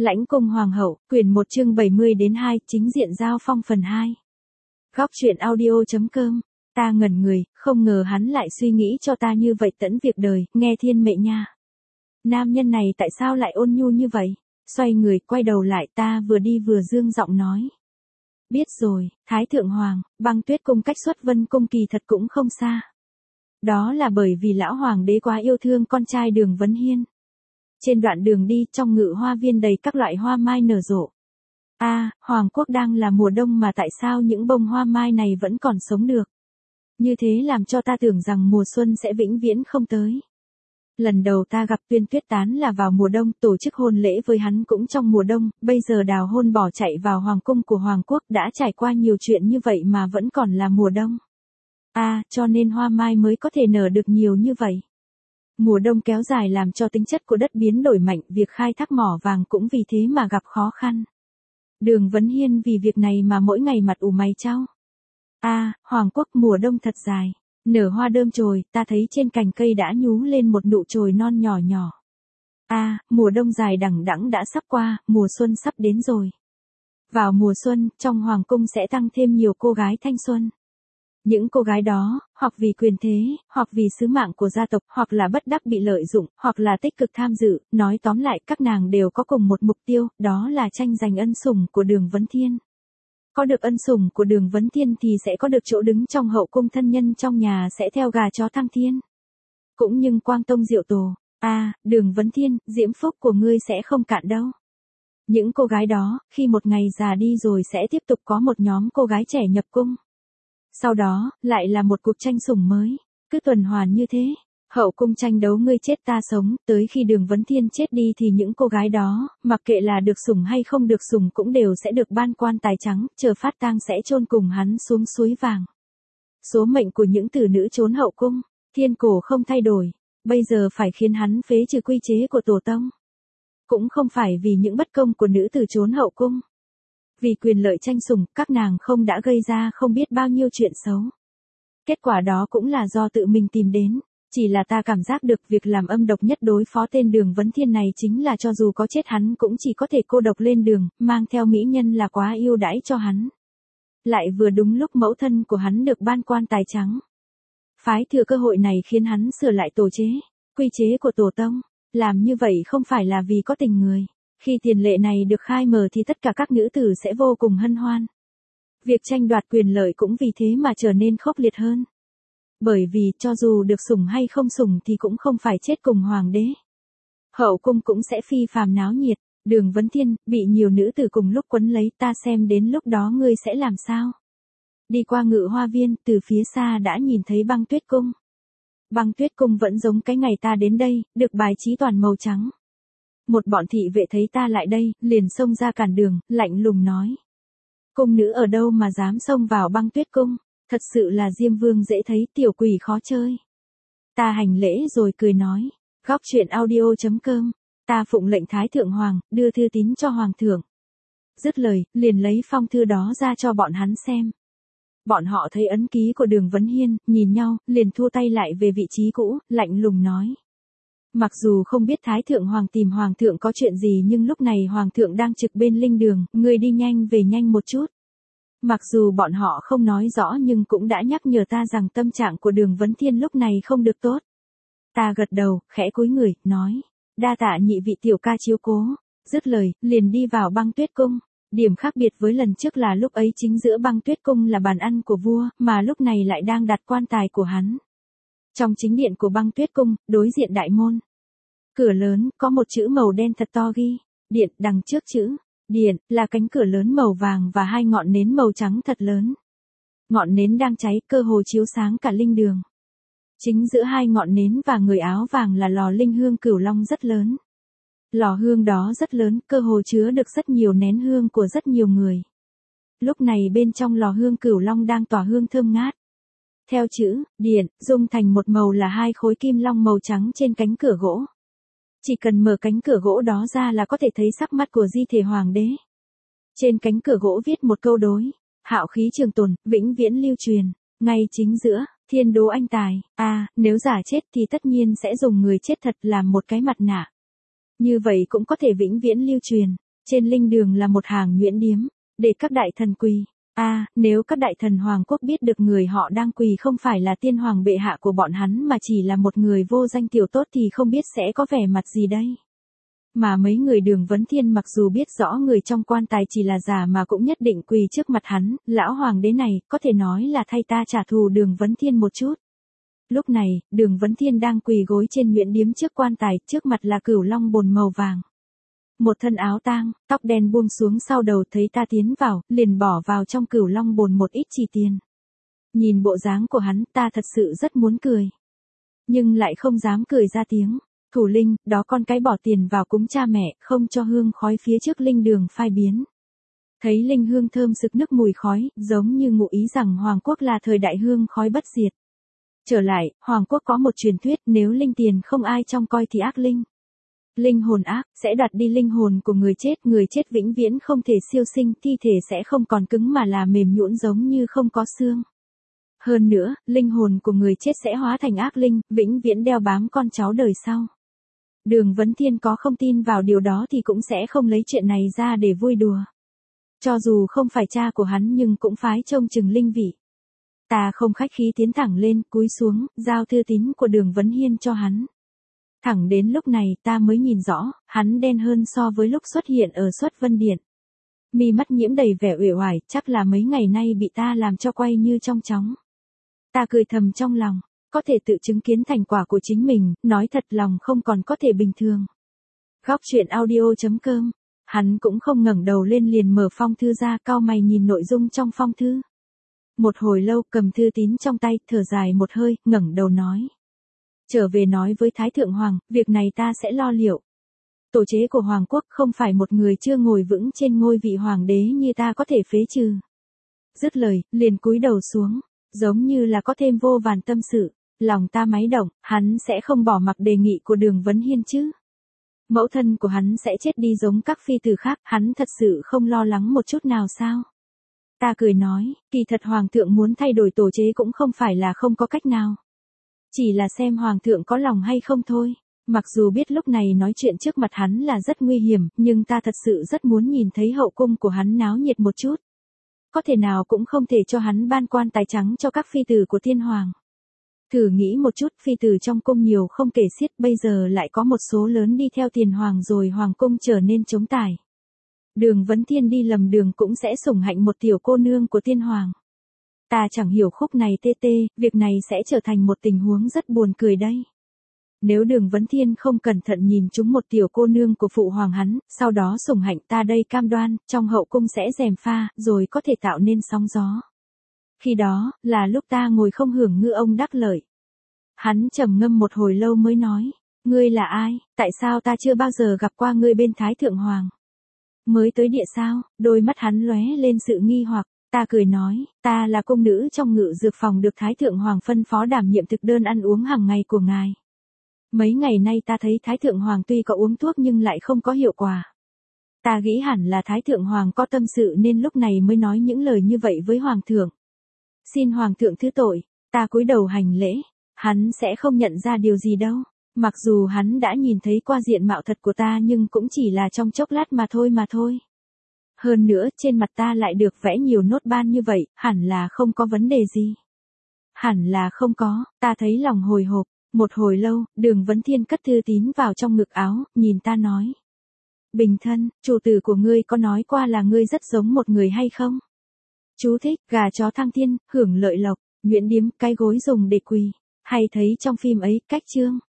Lãnh cung hoàng hậu, quyển 1 chương 70 đến 2, chính diện giao phong phần 2. Góc truyện audio.com. Ta ngẩn người, không ngờ hắn lại suy nghĩ cho ta như vậy tẫn việc đời, nghe thiên mệnh nha. Nam nhân này tại sao lại ôn nhu như vậy? Xoay người, quay đầu lại, ta vừa đi vừa dương giọng nói. Biết rồi, Thái Thượng Hoàng, Băng Tuyết Cung cách Xuất Vân Cung kỳ thật cũng không xa. Đó là bởi vì lão hoàng đế quá yêu thương con trai Đường Vấn Hiên. Trên đoạn đường đi, trong ngự hoa viên đầy các loại hoa mai nở rộ. Hoàng quốc đang là mùa đông mà tại sao những bông hoa mai này vẫn còn sống được? Như thế làm cho ta tưởng rằng mùa xuân sẽ vĩnh viễn không tới. Lần đầu ta gặp Tuyên Tuyết Tán là vào mùa đông, tổ chức hôn lễ với hắn cũng trong mùa đông, bây giờ đào hôn bỏ chạy vào hoàng cung của hoàng quốc, đã trải qua nhiều chuyện như vậy mà vẫn còn là mùa đông. Cho nên hoa mai mới có thể nở được nhiều như vậy. Mùa đông kéo dài làm cho tính chất của đất biến đổi mạnh, việc khai thác mỏ vàng cũng vì thế mà gặp khó khăn. Đường Vấn Hiên vì việc này mà mỗi ngày mặt ủ mày chau. Hoàng quốc mùa đông thật dài. Nở hoa đơm chồi, ta thấy trên cành cây đã nhú lên một nụ chồi non nhỏ nhỏ. Mùa đông dài đằng đẵng đã sắp qua, mùa xuân sắp đến rồi. Vào mùa xuân, trong hoàng cung sẽ tăng thêm nhiều cô gái thanh xuân. Những cô gái đó, hoặc vì quyền thế, hoặc vì sứ mạng của gia tộc, hoặc là bất đắc bị lợi dụng, hoặc là tích cực tham dự, nói tóm lại các nàng đều có cùng một mục tiêu, đó là tranh giành ân sủng của Đường Vấn Thiên. Có được ân sủng của Đường Vấn Thiên thì sẽ có được chỗ đứng trong hậu cung, thân nhân trong nhà sẽ theo gà chó thăng thiên. Cũng nhưng quang tông diệu tổ, Đường Vấn Thiên, diễm phúc của ngươi sẽ không cạn đâu. Những cô gái đó, khi một ngày già đi rồi sẽ tiếp tục có một nhóm cô gái trẻ nhập cung. Sau đó, lại là một cuộc tranh sủng mới, cứ tuần hoàn như thế. Hậu cung tranh đấu ngươi chết ta sống, tới khi Đường Vấn Thiên chết đi thì những cô gái đó, mặc kệ là được sủng hay không được sủng cũng đều sẽ được ban quan tài trắng, chờ phát tang sẽ chôn cùng hắn xuống suối vàng. Số mệnh của những tử nữ trốn hậu cung, thiên cổ không thay đổi, bây giờ phải khiến hắn phế trừ quy chế của tổ tông. Cũng không phải vì những bất công của nữ tử trốn hậu cung. Vì quyền lợi tranh sủng, các nàng không đã gây ra không biết bao nhiêu chuyện xấu. Kết quả đó cũng là do tự mình tìm đến. Chỉ là ta cảm giác được việc làm âm độc nhất đối phó tên Đường Vấn Thiên này chính là cho dù có chết hắn cũng chỉ có thể cô độc lên đường, mang theo mỹ nhân là quá yêu đãi cho hắn. Lại vừa đúng lúc mẫu thân của hắn được ban quan tài trắng. Phái thừa cơ hội này khiến hắn sửa lại tổ chế, quy chế của tổ tông. Làm như vậy không phải là vì có tình người. Khi tiền lệ này được khai mở thì tất cả các nữ tử sẽ vô cùng hân hoan. Việc tranh đoạt quyền lợi cũng vì thế mà trở nên khốc liệt hơn. Bởi vì cho dù được sủng hay không sủng thì cũng không phải chết cùng hoàng đế. Hậu cung cũng sẽ phi phàm náo nhiệt. Đường Vấn Thiên, bị nhiều nữ tử cùng lúc quấn lấy, ta xem đến lúc đó ngươi sẽ làm sao. Đi qua ngự hoa viên, từ phía xa đã nhìn thấy Băng Tuyết Cung. Băng Tuyết Cung vẫn giống cái ngày ta đến đây, được bài trí toàn màu trắng. Một bọn thị vệ thấy ta lại đây, liền xông ra cản đường, lạnh lùng nói. Cung nữ ở đâu mà dám xông vào Băng Tuyết Cung, thật sự là Diêm Vương dễ thấy, tiểu quỷ khó chơi. Ta hành lễ rồi cười nói, góc truyện audio.com, ta phụng lệnh Thái Thượng Hoàng, đưa thư tín cho Hoàng thượng. Dứt lời, liền lấy phong thư đó ra cho bọn hắn xem. Bọn họ thấy ấn ký của Đường Vấn Hiên, nhìn nhau, liền thua tay lại về vị trí cũ, lạnh lùng nói. Mặc dù không biết Thái Thượng Hoàng tìm Hoàng thượng có chuyện gì nhưng lúc này Hoàng thượng đang trực bên linh đường, ngươi đi nhanh về nhanh một chút. Mặc dù bọn họ không nói rõ nhưng cũng đã nhắc nhở ta rằng tâm trạng của Đường Vấn Thiên lúc này không được tốt. Ta gật đầu, khẽ cúi người, nói. Đa tạ nhị vị tiểu ca chiếu cố. Dứt lời, liền đi vào Băng Tuyết Cung. Điểm khác biệt với lần trước là lúc ấy chính giữa Băng Tuyết Cung là bàn ăn của vua, mà lúc này lại đang đặt quan tài của hắn. Trong chính điện của Băng Tuyết Cung, đối diện đại môn. Cửa lớn, có một chữ màu đen thật to ghi. Điện, đằng trước chữ. Điện, là cánh cửa lớn màu vàng và hai ngọn nến màu trắng thật lớn. Ngọn nến đang cháy, cơ hồ chiếu sáng cả linh đường. Chính giữa hai ngọn nến và người áo vàng là lò linh hương Cửu Long rất lớn. Lò hương đó rất lớn, cơ hồ chứa được rất nhiều nén hương của rất nhiều người. Lúc này bên trong lò hương Cửu Long đang tỏa hương thơm ngát. Theo chữ, điện, dung thành một màu là hai khối kim long màu trắng trên cánh cửa gỗ. Chỉ cần mở cánh cửa gỗ đó ra là có thể thấy sắc mắt của di thể hoàng đế. Trên cánh cửa gỗ viết một câu đối, hạo khí trường tồn, vĩnh viễn lưu truyền. Ngay chính giữa, thiên đố anh tài, nếu giả chết thì tất nhiên sẽ dùng người chết thật làm một cái mặt nạ. Như vậy cũng có thể vĩnh viễn lưu truyền. Trên linh đường là một hàng nhuyễn điếm, để các đại thần quỳ. Nếu các đại thần hoàng quốc biết được người họ đang quỳ không phải là tiên hoàng bệ hạ của bọn hắn mà chỉ là một người vô danh tiểu tốt thì không biết sẽ có vẻ mặt gì đây. Mà mấy người Đường Vấn Thiên mặc dù biết rõ người trong quan tài chỉ là giả mà cũng nhất định quỳ trước mặt hắn, lão hoàng đế này, có thể nói là thay ta trả thù Đường Vấn Thiên một chút. Lúc này, Đường Vấn Thiên đang quỳ gối trên nhuyễn điếm trước quan tài, trước mặt là cửu long bồn màu vàng. Một thân áo tang, tóc đen buông xuống sau đầu, thấy ta tiến vào, liền bỏ vào trong cửu long bồn một ít chỉ tiền. Nhìn bộ dáng của hắn, ta thật sự rất muốn cười. Nhưng lại không dám cười ra tiếng. Thủ linh, đó con cái bỏ tiền vào cúng cha mẹ, không cho hương khói phía trước linh đường phai biến. Thấy linh hương thơm sực nức mùi khói, giống như ngụ ý rằng Hoàng quốc là thời đại hương khói bất diệt. Trở lại, Hoàng quốc có một truyền thuyết, nếu linh tiền không ai trông coi thì ác linh. Linh hồn ác, sẽ đoạt đi linh hồn của người chết vĩnh viễn không thể siêu sinh, thi thể sẽ không còn cứng mà là mềm nhũn giống như không có xương. Hơn nữa, linh hồn của người chết sẽ hóa thành ác linh, vĩnh viễn đeo bám con cháu đời sau. Đường Vấn Thiên có không tin vào điều đó thì cũng sẽ không lấy chuyện này ra để vui đùa. Cho dù không phải cha của hắn nhưng cũng phái trông chừng linh vị. Ta không khách khí tiến thẳng lên, cúi xuống, giao thư tín của Đường Vấn Hiên cho hắn. Thẳng đến lúc này ta mới nhìn rõ, hắn đen hơn so với lúc xuất hiện ở Xuất Vân Điện. Mi mắt nhiễm đầy vẻ uể oải, chắc là mấy ngày nay bị ta làm cho quay như trong chóng. Ta cười thầm trong lòng, có thể tự chứng kiến thành quả của chính mình, nói thật lòng không còn có thể bình thường. Góc truyện audio.com. Hắn cũng không ngẩng đầu lên liền mở phong thư ra, cau mày nhìn nội dung trong phong thư. Một hồi lâu cầm thư tín trong tay, thở dài một hơi, ngẩng đầu nói. Trở về nói với Thái Thượng Hoàng, việc này ta sẽ lo liệu. Tổ chế của Hoàng quốc không phải một người chưa ngồi vững trên ngôi vị Hoàng đế như ta có thể phế trừ. Dứt lời, liền cúi đầu xuống, giống như là có thêm vô vàn tâm sự. Lòng ta máy động, hắn sẽ không bỏ mặc đề nghị của Đường Vấn Hiên chứ. Mẫu thân của hắn sẽ chết đi giống các phi tử khác, hắn thật sự không lo lắng một chút nào sao? Ta cười nói, kỳ thật Hoàng thượng muốn thay đổi tổ chế cũng không phải là không có cách nào. Chỉ là xem Hoàng thượng có lòng hay không thôi. Mặc dù biết lúc này nói chuyện trước mặt hắn là rất nguy hiểm, nhưng ta thật sự rất muốn nhìn thấy hậu cung của hắn náo nhiệt một chút. Có thể nào cũng không thể cho hắn ban quan tài trắng cho các phi tử của thiên hoàng. Thử nghĩ một chút, phi tử trong cung nhiều không kể xiết, bây giờ lại có một số lớn đi theo tiền hoàng rồi hoàng cung trở nên trống trải. Đường Vấn Thiên đi lầm đường cũng sẽ sủng hạnh một tiểu cô nương của tiên hoàng. Ta chẳng hiểu khúc này việc này sẽ trở thành một tình huống rất buồn cười đây. Nếu Đường Vấn Thiên không cẩn thận nhìn trúng một tiểu cô nương của phụ hoàng hắn, sau đó sủng hạnh, ta đây cam đoan, trong hậu cung sẽ gièm pha, rồi có thể tạo nên sóng gió. Khi đó, là lúc ta ngồi không hưởng ngư ông đắc lợi. Hắn trầm ngâm một hồi lâu mới nói, ngươi là ai, tại sao ta chưa bao giờ gặp qua ngươi bên Thái Thượng Hoàng? Mới tới địa sao? Đôi mắt hắn lóe lên sự nghi hoặc, ta cười nói, ta là cung nữ trong ngự dược phòng được Thái Thượng Hoàng phân phó đảm nhiệm thực đơn ăn uống hàng ngày của ngài. Mấy ngày nay ta thấy Thái Thượng Hoàng tuy có uống thuốc nhưng lại không có hiệu quả. Ta nghĩ hẳn là Thái Thượng Hoàng có tâm sự nên lúc này mới nói những lời như vậy với Hoàng thượng. Xin Hoàng thượng thứ tội, ta cúi đầu hành lễ, hắn sẽ không nhận ra điều gì đâu. Mặc dù hắn đã nhìn thấy qua diện mạo thật của ta nhưng cũng chỉ là trong chốc lát mà thôi. Hơn nữa, trên mặt ta lại được vẽ nhiều nốt ban như vậy, hẳn là không có vấn đề gì. Hẳn là không có, ta thấy lòng hồi hộp. Một hồi lâu, Đường Vấn Thiên cất thư tín vào trong ngực áo, nhìn ta nói. Bình thân, chủ tử của ngươi có nói qua là ngươi rất giống một người hay không? Chú thích, gà chó thăng thiên, hưởng lợi lộc, nhuyễn điếm, cái gối dùng để quỳ. Hay thấy trong phim ấy, cách chương.